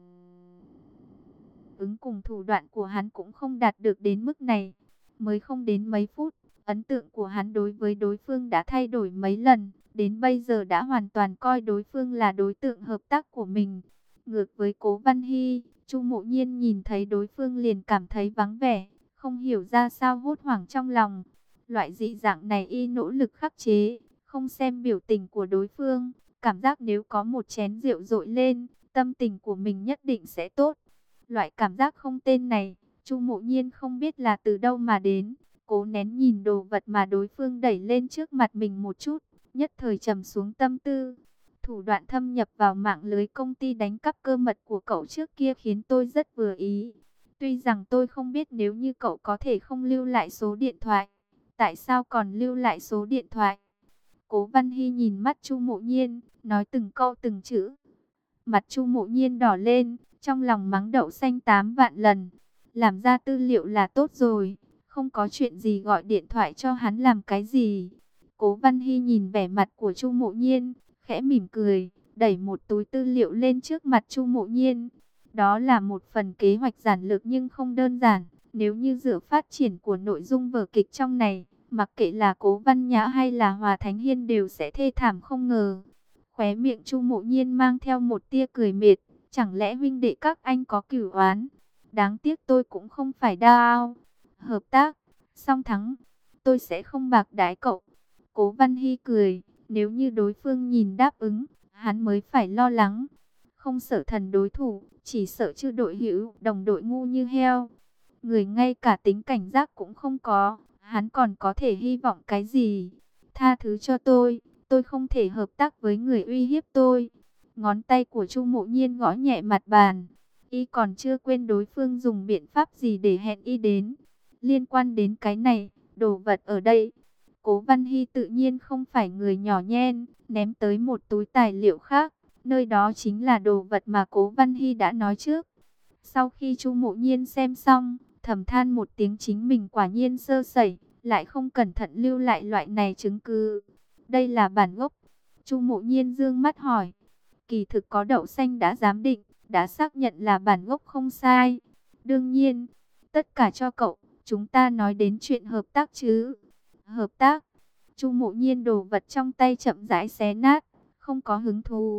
ứng cùng thủ đoạn của hắn cũng không đạt được đến mức này. Mới không đến mấy phút, ấn tượng của hắn đối với đối phương đã thay đổi mấy lần, đến bây giờ đã hoàn toàn coi đối phương là đối tượng hợp tác của mình. Ngược với Cố Văn Hy, Chu Mộ Nhiên nhìn thấy đối phương liền cảm thấy vắng vẻ, không hiểu ra sao hốt hoảng trong lòng. Loại dị dạng này y nỗ lực khắc chế, không xem biểu tình của đối phương, cảm giác nếu có một chén rượu dội lên, tâm tình của mình nhất định sẽ tốt. Loại cảm giác không tên này, Chu Mộ Nhiên không biết là từ đâu mà đến, cố nén nhìn đồ vật mà đối phương đẩy lên trước mặt mình một chút, nhất thời trầm xuống tâm tư. Thủ đoạn thâm nhập vào mạng lưới công ty đánh cắp cơ mật của cậu trước kia khiến tôi rất vừa ý. Tuy rằng tôi không biết nếu như cậu có thể không lưu lại số điện thoại, tại sao còn lưu lại số điện thoại? Cố Văn Hy nhìn mắt Chu Mộ Nhiên, nói từng câu từng chữ. Mặt Chu Mộ Nhiên đỏ lên, trong lòng mắng đậu xanh tám vạn lần. Làm ra tư liệu là tốt rồi, không có chuyện gì gọi điện thoại cho hắn làm cái gì. Cố Văn Hy nhìn vẻ mặt của Chu Mộ Nhiên, khẽ mỉm cười, đẩy một túi tư liệu lên trước mặt Chu Mộ Nhiên. Đó là một phần kế hoạch giản lược nhưng không đơn giản. Nếu như dựa phát triển của nội dung vở kịch trong này, mặc kệ là Cố Văn Nhã hay là Hòa Thánh Hiên đều sẽ thê thảm không ngờ. Khóe miệng Chu Mộ Nhiên mang theo một tia cười mệt. Chẳng lẽ huynh đệ các anh có cửu oán? Đáng tiếc tôi cũng không phải đao. Hợp tác, song thắng, tôi sẽ không bạc đãi cậu. Cố Văn Hy cười, nếu như đối phương nhìn đáp ứng, hắn mới phải lo lắng. Không sợ thần đối thủ, chỉ sợ chư đội hữu, đồng đội ngu như heo. Người ngay cả tính cảnh giác cũng không có, hắn còn có thể hy vọng cái gì? Tha thứ cho tôi, tôi không thể hợp tác với người uy hiếp tôi. Ngón tay của Chu Mộ Nhiên gõ nhẹ mặt bàn. Y còn chưa quên đối phương dùng biện pháp gì để hẹn y đến. Liên quan đến cái này, đồ vật ở đây. Cố Văn Hy tự nhiên không phải người nhỏ nhen, ném tới một túi tài liệu khác. Nơi đó chính là đồ vật mà Cố Văn Hy đã nói trước. Sau khi Chu Mộ Nhiên xem xong, thầm than một tiếng chính mình quả nhiên sơ sẩy, lại không cẩn thận lưu lại loại này chứng cứ. Đây là bản gốc. Chu Mộ Nhiên dương mắt hỏi. Kỳ thực có đậu xanh đã giám định, đã xác nhận là bản gốc không sai. Đương nhiên, tất cả cho cậu, chúng ta nói đến chuyện hợp tác chứ. Hợp tác? Chu Mộ Nhiên đồ vật trong tay chậm rãi xé nát, không có hứng thú.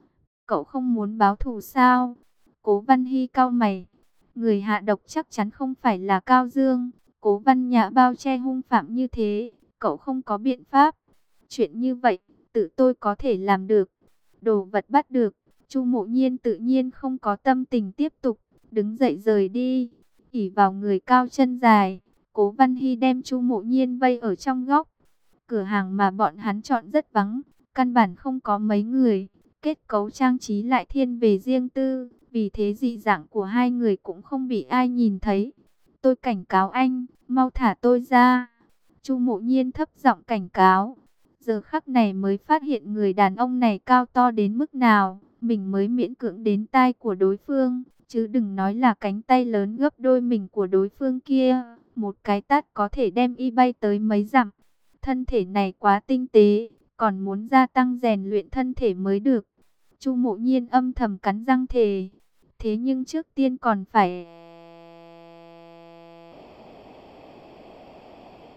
Cậu không muốn báo thù sao? Cố Văn Hy cau mày. Người hạ độc chắc chắn không phải là Cao Dương. Cố Văn Nhã bao che hung phạm như thế, cậu không có biện pháp. Chuyện như vậy, tự tôi có thể làm được. Đồ vật bắt được, Chu Mộ Nhiên tự nhiên không có tâm tình tiếp tục, đứng dậy rời đi. Ỷ vào người cao chân dài, Cố Văn Hy đem Chu Mộ Nhiên vây ở trong góc. Cửa hàng mà bọn hắn chọn rất vắng, căn bản không có mấy người, kết cấu trang trí lại thiên về riêng tư, vì thế dị dạng của hai người cũng không bị ai nhìn thấy. Tôi cảnh cáo anh, mau thả tôi ra. Chu Mộ Nhiên thấp giọng cảnh cáo. Giờ khắc này mới phát hiện người đàn ông này cao to đến mức nào, mình mới miễn cưỡng đến tai của đối phương, chứ đừng nói là cánh tay lớn gấp đôi mình của đối phương kia, một cái tát có thể đem y bay tới mấy dặm. Thân thể này quá tinh tế, còn muốn gia tăng rèn luyện thân thể mới được. Chu Mộ Nhiên âm thầm cắn răng thề, thế nhưng trước tiên còn phải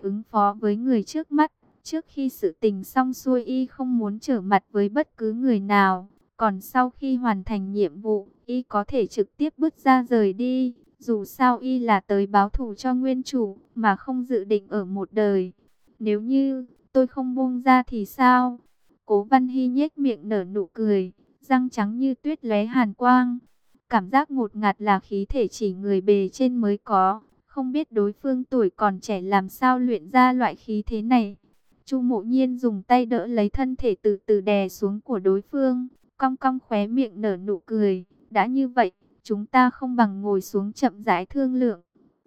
ứng phó với người trước mắt. Trước khi sự tình xong xuôi y không muốn trở mặt với bất cứ người nào. Còn sau khi hoàn thành nhiệm vụ, y có thể trực tiếp bước ra rời đi. Dù sao y là tới báo thù cho nguyên chủ, mà không dự định ở một đời. Nếu như tôi không buông ra thì sao? Cố Văn Hy nhếch miệng nở nụ cười, răng trắng như tuyết lóe hàn quang. Cảm giác ngột ngạt là khí thể chỉ người bề trên mới có. Không biết đối phương tuổi còn trẻ làm sao luyện ra loại khí thế này. Chu Mộ Nhiên dùng tay đỡ lấy thân thể từ từ đè xuống của đối phương, cong cong khóe miệng nở nụ cười. Đã như vậy, chúng ta không bằng ngồi xuống chậm rãi thương lượng.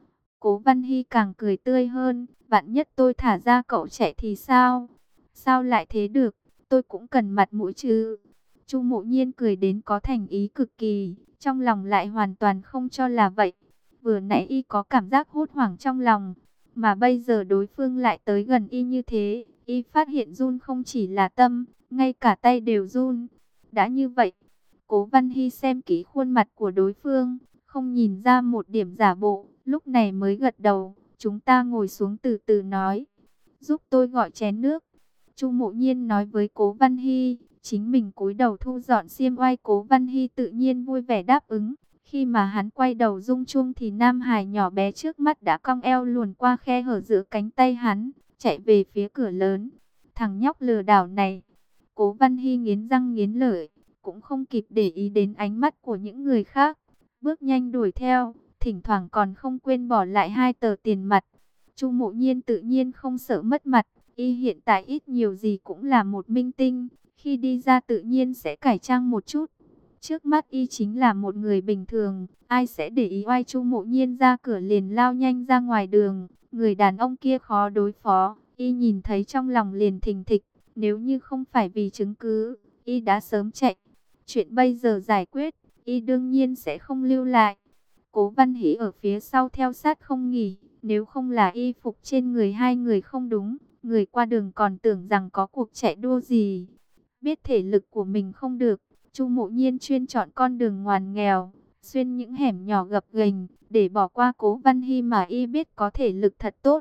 Cố Văn Hy càng cười tươi hơn, vạn nhất tôi thả ra cậu chạy thì sao? Sao lại thế được, tôi cũng cần mặt mũi chứ. Chu Mộ Nhiên cười đến có thành ý cực kỳ, trong lòng lại hoàn toàn không cho là vậy. Vừa nãy y có cảm giác hốt hoảng trong lòng, mà bây giờ đối phương lại tới gần y như thế, y phát hiện run không chỉ là tâm, ngay cả tay đều run. Đã như vậy, Cố Văn Hy xem kỹ khuôn mặt của đối phương, không nhìn ra một điểm giả bộ, lúc này mới gật đầu. Chúng ta ngồi xuống từ từ nói. Giúp tôi gọi chén nước. Chu Mộ Nhiên nói với Cố Văn Hy, chính mình cúi đầu thu dọn xiêm oai. Cố Văn Hy tự nhiên vui vẻ đáp ứng. Khi mà hắn quay đầu rung chuông thì Nam Hải nhỏ bé trước mắt đã cong eo luồn qua khe hở giữa cánh tay hắn, chạy về phía cửa lớn. Thằng nhóc lừa đảo này. Cố Văn Hy nghiến răng nghiến lợi, cũng không kịp để ý đến ánh mắt của những người khác, bước nhanh đuổi theo, thỉnh thoảng còn không quên bỏ lại hai tờ tiền mặt. Chu Mộ Nhiên tự nhiên không sợ mất mặt, y hiện tại ít nhiều gì cũng là một minh tinh, khi đi ra tự nhiên sẽ cải trang một chút. Trước mắt y chính là một người bình thường, ai sẽ để ý oai. Chu Mộ Nhiên ra cửa liền lao nhanh ra ngoài đường, người đàn ông kia khó đối phó, y nhìn thấy trong lòng liền thình thịch, nếu như không phải vì chứng cứ, y đã sớm chạy. Chuyện bây giờ giải quyết, y đương nhiên sẽ không lưu lại. Cố Văn Hỷ ở phía sau theo sát không nghỉ, nếu không là y phục trên người hai người không đúng, người qua đường còn tưởng rằng có cuộc chạy đua gì. Biết thể lực của mình không được, Chu Mộ Nhiên chuyên chọn con đường ngoằn nghèo, xuyên những hẻm nhỏ gập ghềnh, để bỏ qua Cố Văn Hy mà y biết có thể lực thật tốt.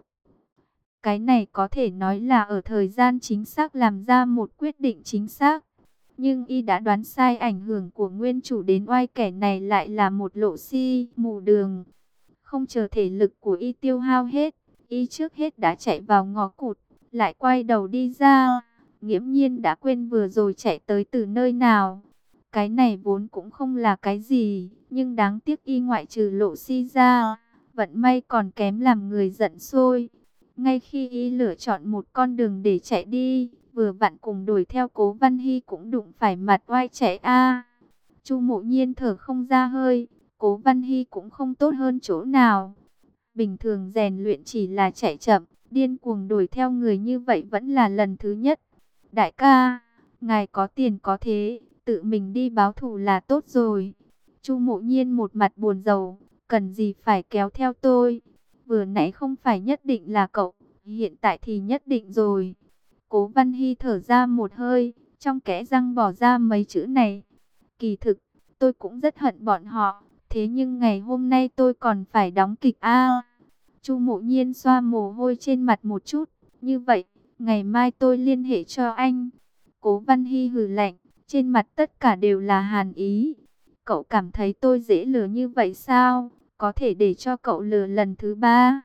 Cái này có thể nói là ở thời gian chính xác làm ra một quyết định chính xác. Nhưng y đã đoán sai, ảnh hưởng của nguyên chủ đến oai kẻ này lại là một lộ si mù đường. Không chờ thể lực của y tiêu hao hết, y trước hết đã chạy vào ngõ cụt, lại quay đầu đi ra. Nghiễm nhiên đã quên vừa rồi chạy tới từ nơi nào. Cái này vốn cũng không là cái gì, nhưng đáng tiếc y ngoại trừ lộ si ra, vận may còn kém làm người giận sôi. Ngay khi y lựa chọn một con đường để chạy đi, vừa vặn cùng đuổi theo Cố Văn Hy cũng đụng phải mặt oai chạy a. Chu Mộ Nhiên thở không ra hơi, Cố Văn Hy cũng không tốt hơn chỗ nào. Bình thường rèn luyện chỉ là chạy chậm, điên cuồng đuổi theo người như vậy vẫn là lần thứ nhất. Đại ca, ngài có tiền có thế, tự mình đi báo thù là tốt rồi. Chu Mộ Nhiên một mặt buồn rầu, cần gì phải kéo theo tôi. Vừa nãy không phải nhất định là cậu, hiện tại thì nhất định rồi. Cố Văn Hy thở ra một hơi, trong kẽ răng bỏ ra mấy chữ này. Kỳ thực, tôi cũng rất hận bọn họ, thế nhưng ngày hôm nay tôi còn phải đóng kịch a. Chu Mộ Nhiên xoa mồ hôi trên mặt một chút, như vậy, ngày mai tôi liên hệ cho anh. Cố Văn Hy hừ lạnh, trên mặt tất cả đều là hàn ý. Cậu cảm thấy tôi dễ lừa như vậy sao? Có thể để cho cậu lừa lần thứ ba.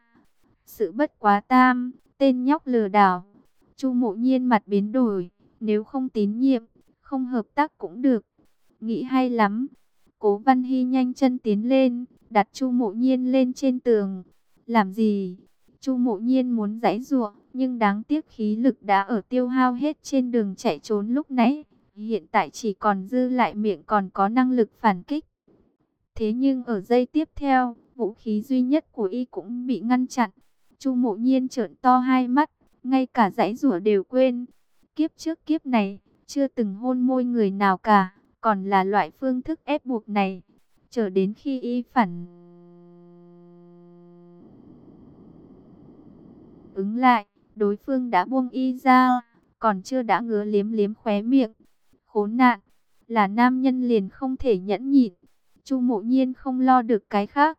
Sự bất quá tam, tên nhóc lừa đảo. Chu Mộ Nhiên mặt biến đổi, nếu không tín nhiệm, không hợp tác cũng được. Nghĩ hay lắm. Cố Văn Hy nhanh chân tiến lên, đặt Chu Mộ Nhiên lên trên tường. Làm gì? Chu Mộ Nhiên muốn giãy giụa, nhưng đáng tiếc khí lực đã ở tiêu hao hết trên đường chạy trốn lúc nãy. Hiện tại chỉ còn dư lại miệng còn có năng lực phản kích. Thế nhưng ở giây tiếp theo, vũ khí duy nhất của y cũng bị ngăn chặn. Chu Mộ Nhiên trợn to hai mắt, ngay cả giãy giụa đều quên. Kiếp trước kiếp này, chưa từng hôn môi người nào cả, còn là loại phương thức ép buộc này. Chờ đến khi y phản ứng lại, đối phương đã buông y ra, còn chưa đã ngứa liếm liếm khóe miệng. Khốn nạn, là nam nhân liền không thể nhẫn nhịn. Chu Mộ Nhiên không lo được cái khác,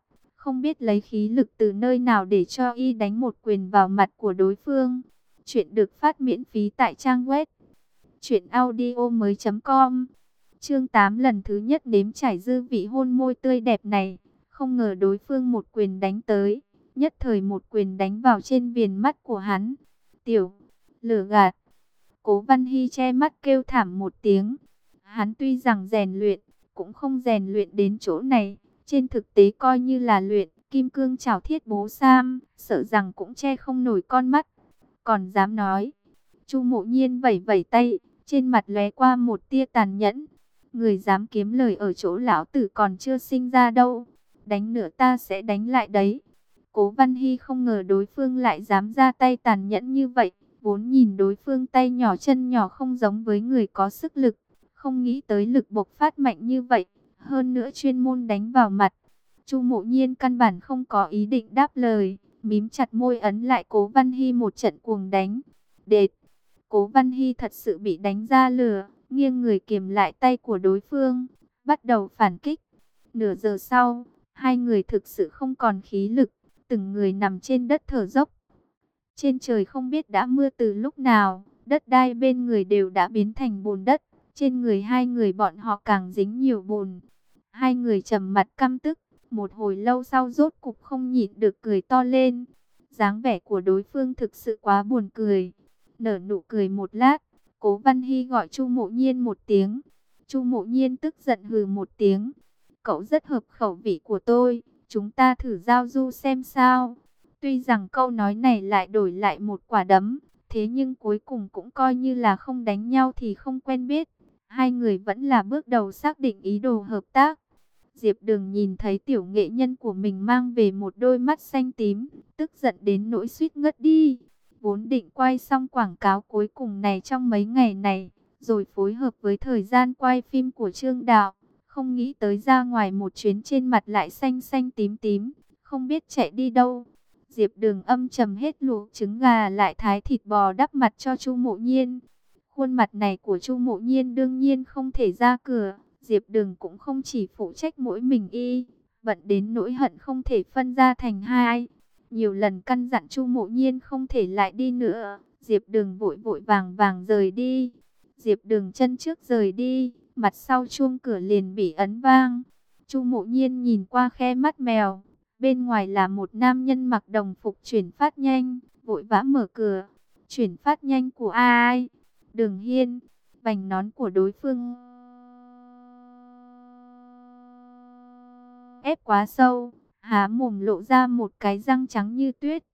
không biết lấy khí lực từ nơi nào để cho y đánh một quyền vào mặt của đối phương. Chuyện được phát miễn phí tại trang web truyện audio mới chấm com. Chương tám lần thứ nhất nếm trải dư vị hôn môi tươi đẹp này, không ngờ đối phương một quyền đánh tới, nhất thời một quyền đánh vào trên viền mắt của hắn. Tiểu, lừa gạt. Cố Văn Hy che mắt kêu thảm một tiếng. Hắn tuy rằng rèn luyện, cũng không rèn luyện đến chỗ này, trên thực tế coi như là luyện kim cương trảo thiết bố sam, sợ rằng cũng che không nổi con mắt. Còn dám nói. Chu Mộ Nhiên vẩy vẩy tay, trên mặt lóe qua một tia tàn nhẫn. Người dám kiếm lời ở chỗ lão tử còn chưa sinh ra đâu. Đánh nữa ta sẽ đánh lại đấy. Cố Văn Hy không ngờ đối phương lại dám ra tay tàn nhẫn như vậy. Vốn nhìn đối phương tay nhỏ chân nhỏ không giống với người có sức lực. Không nghĩ tới lực bộc phát mạnh như vậy. Hơn nữa chuyên môn đánh vào mặt. Chu Mộ Nhiên căn bản không có ý định đáp lời. Mím chặt môi ấn lại Cố Văn Hy một trận cuồng đánh. Đệt! Cố Văn Hy thật sự bị đánh ra lửa. Nghiêng người kiềm lại tay của đối phương. Bắt đầu phản kích. Nửa giờ sau, hai người thực sự không còn khí lực. Từng người nằm trên đất thở dốc. Trên trời không biết đã mưa từ lúc nào. Đất đai bên người đều đã biến thành bùn đất. Trên người hai người bọn họ càng dính nhiều bùn. Hai người trầm mặt căm tức. Một hồi lâu sau rốt cục không nhịn được cười to lên. Dáng vẻ của đối phương thực sự quá buồn cười. Nở nụ cười một lát, Cố Văn Hy gọi Chu Mộ Nhiên một tiếng. Chu Mộ Nhiên tức giận hừ một tiếng. Cậu rất hợp khẩu vị của tôi, chúng ta thử giao du xem sao. Tuy rằng câu nói này lại đổi lại một quả đấm, thế nhưng cuối cùng cũng coi như là không đánh nhau thì không quen biết. Hai người vẫn là bước đầu xác định ý đồ hợp tác. Diệp Đường nhìn thấy tiểu nghệ nhân của mình mang về một đôi mắt xanh tím, tức giận đến nỗi suýt ngất đi. Vốn định quay xong quảng cáo cuối cùng này trong mấy ngày này, rồi phối hợp với thời gian quay phim của Trương Đạo. Không nghĩ tới ra ngoài một chuyến trên mặt lại xanh xanh tím tím, không biết chạy đi đâu. Diệp Đường âm trầm hết luộc trứng gà lại thái thịt bò đắp mặt cho Chu Mộ Nhiên. Khuôn mặt này của Chu Mộ Nhiên đương nhiên không thể ra cửa. Diệp Đường cũng không chỉ phụ trách mỗi mình y, bận đến nỗi hận không thể phân ra thành hai. Nhiều lần căn dặn Chu Mộ Nhiên không thể lại đi nữa. Diệp Đường vội vội vàng vàng rời đi. Diệp Đường chân trước rời đi, mặt sau chuông cửa liền bị ấn vang. Chu Mộ Nhiên nhìn qua khe mắt mèo. Bên ngoài là một nam nhân mặc đồng phục chuyển phát nhanh, vội vã mở cửa. Chuyển phát nhanh của ai? Đường Hiên. Vành nón của đối phương ép quá sâu, há mồm lộ ra một cái răng trắng như tuyết.